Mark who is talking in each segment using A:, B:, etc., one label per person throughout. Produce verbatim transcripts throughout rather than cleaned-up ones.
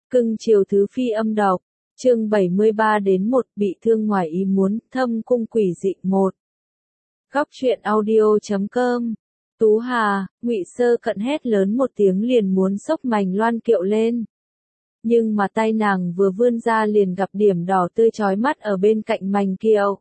A: Cưng chiều thứ phi âm độc, chương bảy mươi ba đến một bị thương ngoài ý muốn, thâm cung quỷ dị một. Góc truyện audio chấm com. Tú Hà, Ngụy Sơ Cận hét lớn một tiếng liền muốn xốc mành loan kiệu lên. Nhưng mà tay nàng vừa vươn ra liền gặp điểm đỏ tươi chói mắt ở bên cạnh mành kiệu.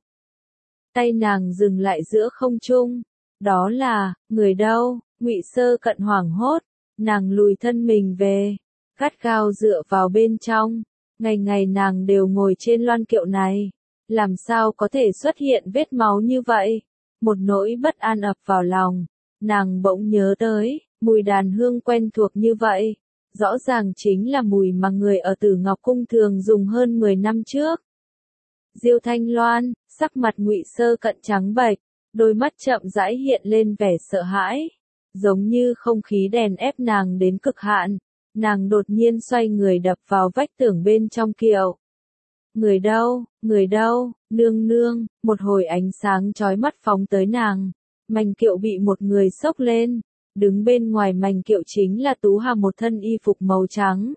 A: Tay nàng dừng lại giữa không trung. Đó là, người đâu? Ngụy Sơ Cận hoảng hốt, nàng lùi thân mình về, gắt gao dựa vào bên trong. Ngày ngày nàng đều ngồi trên loan kiệu này, làm sao có thể xuất hiện vết máu như vậy? Một nỗi bất an ập vào lòng, nàng bỗng nhớ tới, mùi đàn hương quen thuộc như vậy, rõ ràng chính là mùi mà người ở Tử Ngọc Cung thường dùng hơn mười năm trước. Diêu Thanh Loan, sắc mặt Ngụy Sơ Cận trắng bệch, đôi mắt chậm rãi hiện lên vẻ sợ hãi, giống như không khí đèn ép nàng đến cực hạn. Nàng đột nhiên xoay người đập vào vách tường bên trong kiệu. Người đâu, người đâu, nương nương, một hồi ánh sáng chói mắt phóng tới nàng. Mành kiệu bị một người xốc lên, đứng bên ngoài mành kiệu chính là Tú Hà một thân y phục màu trắng.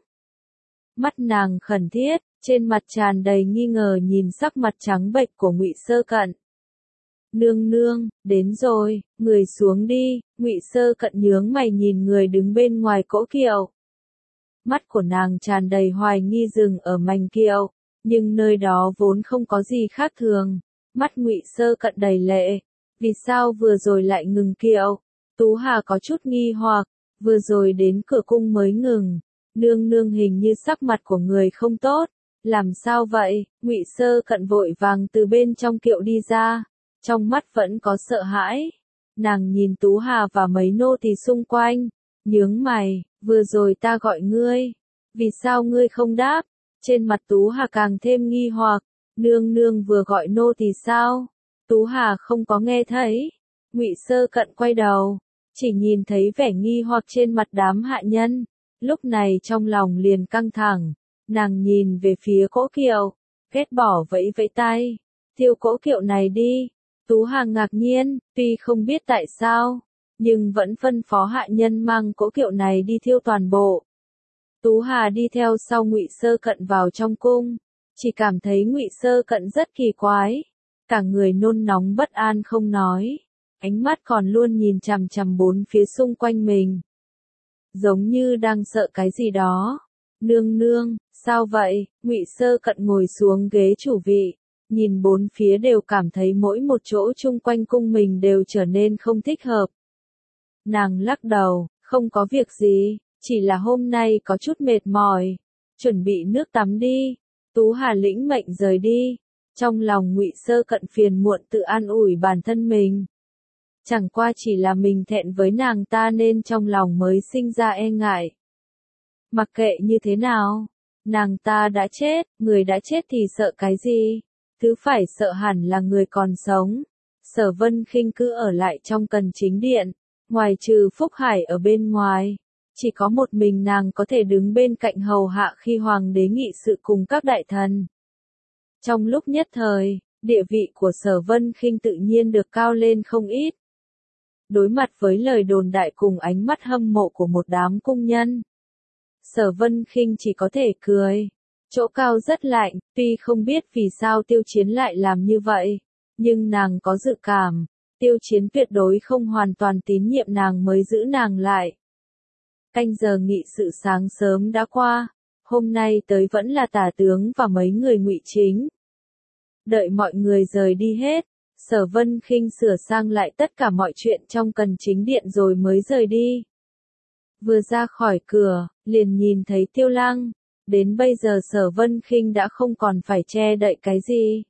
A: Mắt nàng khẩn thiết, trên mặt tràn đầy nghi ngờ nhìn sắc mặt trắng bệch của Ngụy Sơ Cận. Nương nương, đến rồi, người xuống đi. Ngụy Sơ Cận nhướng mày nhìn người đứng bên ngoài cỗ kiệu. Mắt của nàng tràn đầy hoài nghi dừng ở mành kiệu, nhưng nơi đó vốn không có gì khác thường. Mắt Ngụy Sơ Cận đầy lệ, vì sao vừa rồi lại ngừng kiệu? Tú Hà có chút nghi hoặc, vừa rồi đến cửa cung mới ngừng. Nương nương hình như sắc mặt của người không tốt, làm sao vậy? Ngụy Sơ Cận vội vàng từ bên trong kiệu đi ra, trong mắt vẫn có sợ hãi. Nàng nhìn Tú Hà và mấy nô tỳ xung quanh, nhướng mày, vừa rồi ta gọi ngươi, vì sao ngươi không đáp? Trên mặt Tú Hà càng thêm nghi hoặc, nương nương vừa gọi nô tỳ sao? Tú Hà không có nghe thấy. Ngụy Sơ Cận quay đầu, chỉ nhìn thấy vẻ nghi hoặc trên mặt đám hạ nhân, lúc này trong lòng liền căng thẳng, nàng nhìn về phía cỗ kiệu, ghét bỏ vẫy vẫy tay, tiêu cỗ kiệu này đi. Tú Hà ngạc nhiên, tuy không biết tại sao, nhưng vẫn phân phó hạ nhân mang cỗ kiệu này đi thiêu toàn bộ. Tú Hà đi theo sau Ngụy Sơ Cận vào trong cung, chỉ cảm thấy Ngụy Sơ Cận rất kỳ quái, cả người nôn nóng bất an không nói, ánh mắt còn luôn nhìn chằm chằm bốn phía xung quanh mình, giống như đang sợ cái gì đó. Nương nương, sao vậy? Ngụy Sơ Cận ngồi xuống ghế chủ vị, nhìn bốn phía đều cảm thấy mỗi một chỗ chung quanh cung mình đều trở nên không thích hợp. Nàng lắc đầu, không có việc gì, chỉ là hôm nay có chút mệt mỏi, chuẩn bị nước tắm đi. Tú Hà lĩnh mệnh rời đi, trong lòng Ngụy Sơ Cận phiền muộn tự an ủi bản thân mình. Chẳng qua chỉ là mình thẹn với nàng ta nên trong lòng mới sinh ra e ngại. Mặc kệ như thế nào, nàng ta đã chết, người đã chết thì sợ cái gì? Thứ phải sợ hẳn là người còn sống. Sở Vân Khinh cứ ở lại trong Cần Chính Điện, ngoài trừ Phúc Hải ở bên ngoài, chỉ có một mình nàng có thể đứng bên cạnh hầu hạ khi hoàng đế nghị sự cùng các đại thần. Trong lúc nhất thời, địa vị của Sở Vân Khinh tự nhiên được cao lên không ít. Đối mặt với lời đồn đại cùng ánh mắt hâm mộ của một đám cung nhân, Sở Vân Khinh chỉ có thể cười. Chỗ cao rất lạnh, tuy không biết vì sao Tiêu Chiến lại làm như vậy, nhưng nàng có dự cảm, Tiêu Chiến tuyệt đối không hoàn toàn tín nhiệm nàng mới giữ nàng lại. Canh giờ nghị sự sáng sớm đã qua, hôm nay tới vẫn là tả tướng và mấy người Ngụy chính. Đợi mọi người rời đi hết, Sở Vân Khinh sửa sang lại tất cả mọi chuyện trong Cần Chính Điện rồi mới rời đi. Vừa ra khỏi cửa, liền nhìn thấy Tiêu Lăng. Đến bây giờ Sở Vân Khinh đã không còn phải che đậy cái gì.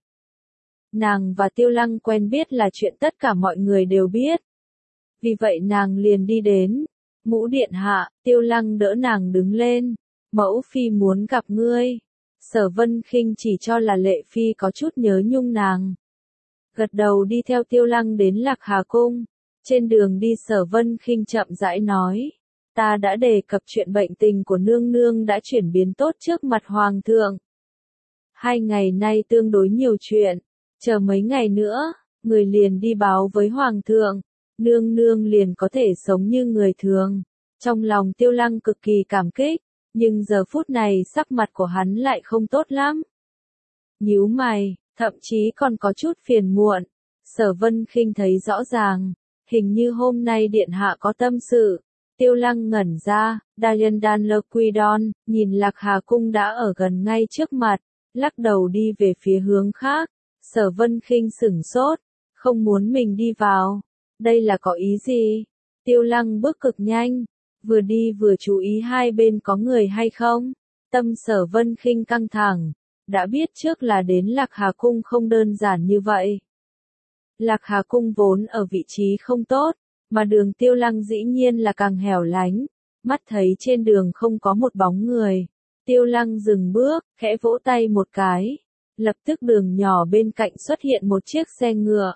A: Nàng và Tiêu Lăng quen biết là chuyện tất cả mọi người đều biết. Vì vậy nàng liền đi đến. Ngũ điện hạ, Tiêu Lăng đỡ nàng đứng lên. Mẫu phi muốn gặp ngươi. Sở Vân Khinh chỉ cho là Lệ phi có chút nhớ nhung nàng. Gật đầu đi theo Tiêu Lăng đến Lạc Hà Cung. Trên đường đi Sở Vân Khinh chậm rãi nói. Ta đã đề cập chuyện bệnh tình của nương nương đã chuyển biến tốt trước mặt hoàng thượng. Hai ngày nay tương đối nhiều chuyện, chờ mấy ngày nữa, người liền đi báo với hoàng thượng, nương nương liền có thể sống như người thường. Trong lòng Tiêu Lăng cực kỳ cảm kích, Nhưng giờ phút này sắc mặt của hắn lại không tốt lắm. Nhíu mày, thậm chí còn có chút phiền muộn. Sở Vân Khinh thấy rõ ràng, hình như hôm nay điện hạ có tâm sự. Tiêu Lăng ngẩn ra, Dayan Dan Lơ Quy Đon, nhìn Lạc Hà Cung đã ở gần ngay trước mặt, lắc đầu đi về phía hướng khác. Sở Vân Khinh sửng sốt, không muốn mình đi vào. Đây là có ý gì? Tiêu Lăng bước cực nhanh, vừa đi vừa chú ý hai bên có người hay không. Tâm Sở Vân Khinh căng thẳng, đã biết trước là đến Lạc Hà Cung không đơn giản như vậy. Lạc Hà Cung vốn ở vị trí không tốt, mà đường Tiêu Lăng dĩ nhiên là càng hẻo lánh, mắt thấy trên đường không có một bóng người. Tiêu Lăng dừng bước, khẽ vỗ tay một cái, lập tức đường nhỏ bên cạnh xuất hiện một chiếc xe ngựa.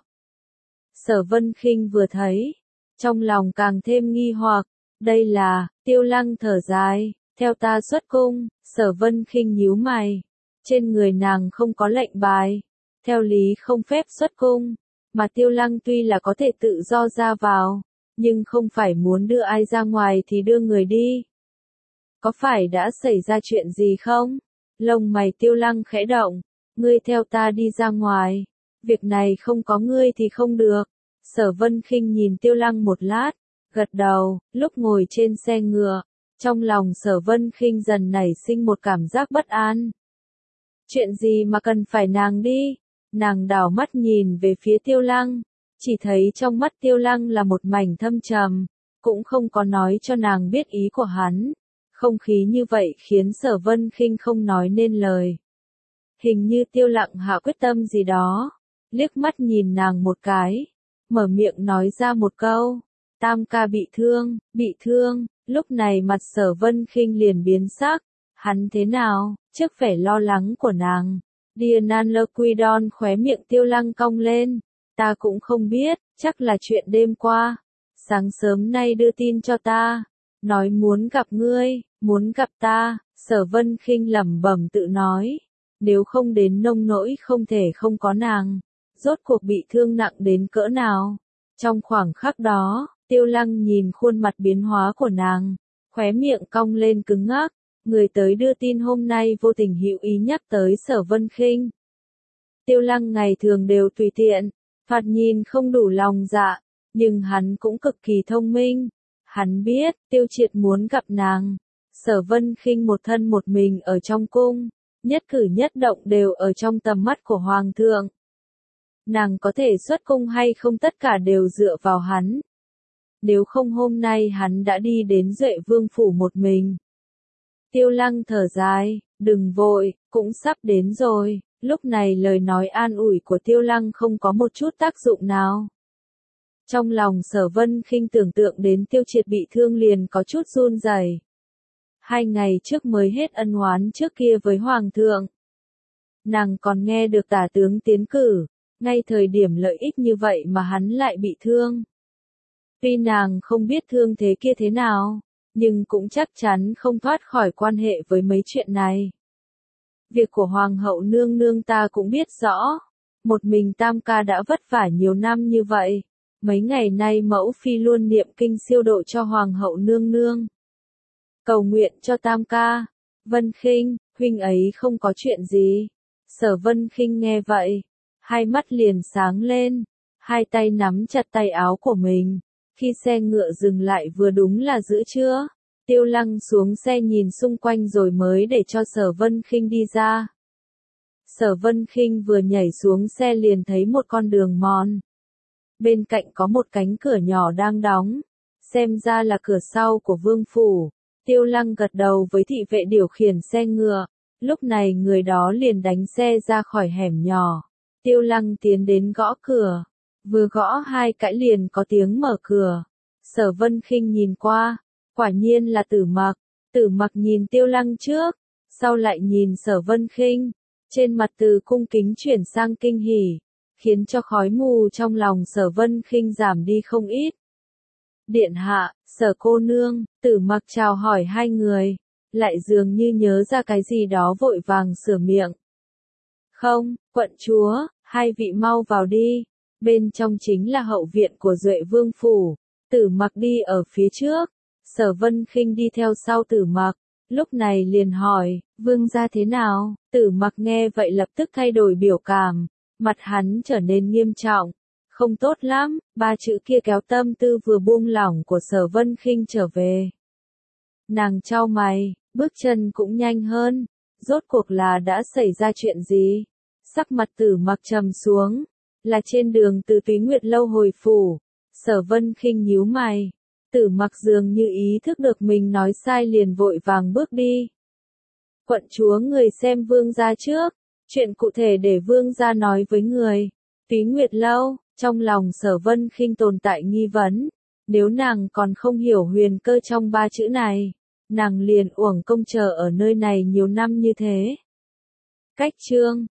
A: Sở Vân Khinh vừa thấy, trong lòng càng thêm nghi hoặc, đây là, Tiêu Lăng thở dài, theo ta xuất cung. Sở Vân Khinh nhíu mày, trên người nàng không có lệnh bài, theo lý không phép xuất cung, mà Tiêu Lăng tuy là có thể tự do ra vào, nhưng không phải muốn đưa ai ra ngoài thì đưa người đi. Có phải đã xảy ra chuyện gì không? Lông mày Tiêu Lăng khẽ động, ngươi theo ta đi ra ngoài, việc này không có ngươi thì không được. Sở Vân Khinh nhìn Tiêu Lăng một lát, gật đầu. Lúc ngồi trên xe ngựa, trong lòng Sở Vân Khinh dần nảy sinh một cảm giác bất an. Chuyện gì mà cần phải nàng đi? Nàng đảo mắt nhìn về phía Tiêu Lăng, chỉ thấy trong mắt Tiêu Lăng là một mảnh thâm trầm, cũng không có nói cho nàng biết ý của hắn. Không khí như vậy khiến Sở Vân Khinh không nói nên lời. Hình như Tiêu Lăng hạ quyết tâm gì đó, liếc mắt nhìn nàng một cái, mở miệng nói ra một câu, Tam ca bị thương, bị thương. Lúc này mặt Sở Vân Khinh liền biến sắc, hắn thế nào? Trước vẻ lo lắng của nàng, Dianan Lơ Quy Đon khóe miệng Tiêu Lăng cong lên, ta cũng không biết, chắc là chuyện đêm qua. Sáng sớm nay đưa tin cho ta, nói muốn gặp ngươi, muốn gặp ta. Sở Vân Khinh lẩm bẩm tự nói, nếu không đến nông nỗi không thể không có nàng, rốt cuộc bị thương nặng đến cỡ nào. Trong khoảng khắc đó, Tiêu Lăng nhìn khuôn mặt biến hóa của nàng, khóe miệng cong lên cứng ngắc. Người tới đưa tin hôm nay vô tình hữu ý nhắc tới Sở Vân Khinh. Tiêu Lăng ngày thường đều tùy tiện, thoạt nhìn không đủ lòng dạ, nhưng hắn cũng cực kỳ thông minh. Hắn biết, Tiêu Triệt muốn gặp nàng. Sở Vân Khinh một thân một mình ở trong cung, nhất cử nhất động đều ở trong tầm mắt của Hoàng thượng. Nàng có thể xuất cung hay không tất cả đều dựa vào hắn. Nếu không hôm nay hắn đã đi đến Duệ Vương phủ một mình. Tiêu Lăng thở dài, đừng vội, cũng sắp đến rồi. Lúc này lời nói an ủi của Tiêu Lăng không có một chút tác dụng nào. Trong lòng Sở Vân Khinh tưởng tượng đến Tiêu Triệt bị thương liền có chút run rẩy. Hai ngày trước mới hết ân oán trước kia với Hoàng thượng. Nàng còn nghe được tả tướng tiến cử, ngay thời điểm lợi ích như vậy mà hắn lại bị thương. Tuy nàng không biết thương thế kia thế nào, nhưng cũng chắc chắn không thoát khỏi quan hệ với mấy chuyện này. Việc của Hoàng hậu nương nương ta cũng biết rõ, một mình Tam ca đã vất vả nhiều năm như vậy, mấy ngày nay mẫu phi luôn niệm kinh siêu độ cho Hoàng hậu nương nương. Cầu nguyện cho Tam ca. Vân Khinh, huynh ấy không có chuyện gì. Sở Vân Khinh nghe vậy, hai mắt liền sáng lên, hai tay nắm chặt tay áo của mình. Khi xe ngựa dừng lại vừa đúng là giữa trưa, Tiêu Lăng xuống xe nhìn xung quanh rồi mới để cho Sở Vân Khinh đi ra. Sở Vân Khinh vừa nhảy xuống xe liền thấy một con đường mòn. Bên cạnh có một cánh cửa nhỏ đang đóng, xem ra là cửa sau của vương phủ. Tiêu Lăng gật đầu với thị vệ điều khiển xe ngựa, lúc này người đó liền đánh xe ra khỏi hẻm nhỏ. Tiêu Lăng tiến đến gõ cửa, vừa gõ hai cái liền có tiếng mở cửa. Sở Vân Khinh nhìn qua, quả nhiên là Tử Mặc. Tử Mặc nhìn Tiêu Lăng trước, sau lại nhìn Sở Vân Khinh, trên mặt từ cung kính chuyển sang kinh hỉ, khiến cho khói mù trong lòng Sở Vân Khinh giảm đi không ít. Điện hạ, Sở cô nương. Tử Mặc chào hỏi hai người, lại dường như nhớ ra cái gì đó vội vàng sửa miệng. Không, quận chúa, hai vị mau vào đi, bên trong chính là hậu viện của Duệ Vương phủ. Tử Mặc đi ở phía trước, Sở Vân Khinh đi theo sau Tử Mặc. lúc này liền hỏi, vương gia thế nào? Tử Mặc nghe vậy lập tức thay đổi biểu cảm, mặt hắn trở nên nghiêm trọng. Không tốt lắm, ba chữ kia kéo tâm tư vừa buông lỏng của Sở Vân Khinh trở về. Nàng chau mày, bước chân cũng nhanh hơn, rốt cuộc là đã xảy ra chuyện gì? Sắc mặt Tử Mặc trầm xuống, là trên đường từ Túy Nguyệt lâu hồi phủ. Sở Vân Khinh nhíu mày, Tử Mặc dường như ý thức được mình nói sai liền vội vàng bước đi. Quận chúa người xem vương gia trước, chuyện cụ thể để vương gia nói với người. Túy Nguyệt lâu, trong lòng Sở Vân Khinh tồn tại nghi vấn, nếu nàng còn không hiểu huyền cơ trong ba chữ này, nàng liền uổng công chờ ở nơi này nhiều năm như thế. Cách chương